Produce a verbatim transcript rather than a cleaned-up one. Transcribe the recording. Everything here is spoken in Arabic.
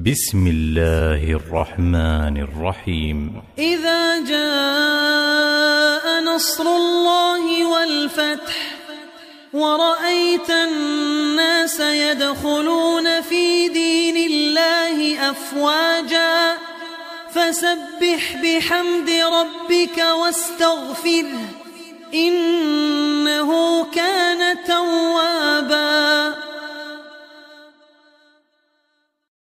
بسم الله الرحمن الرحيم. إذا جاء نصر الله والفتح ورأيت الناس يدخلون في دين الله أفواجا فسبح بحمد ربك واستغفره إنه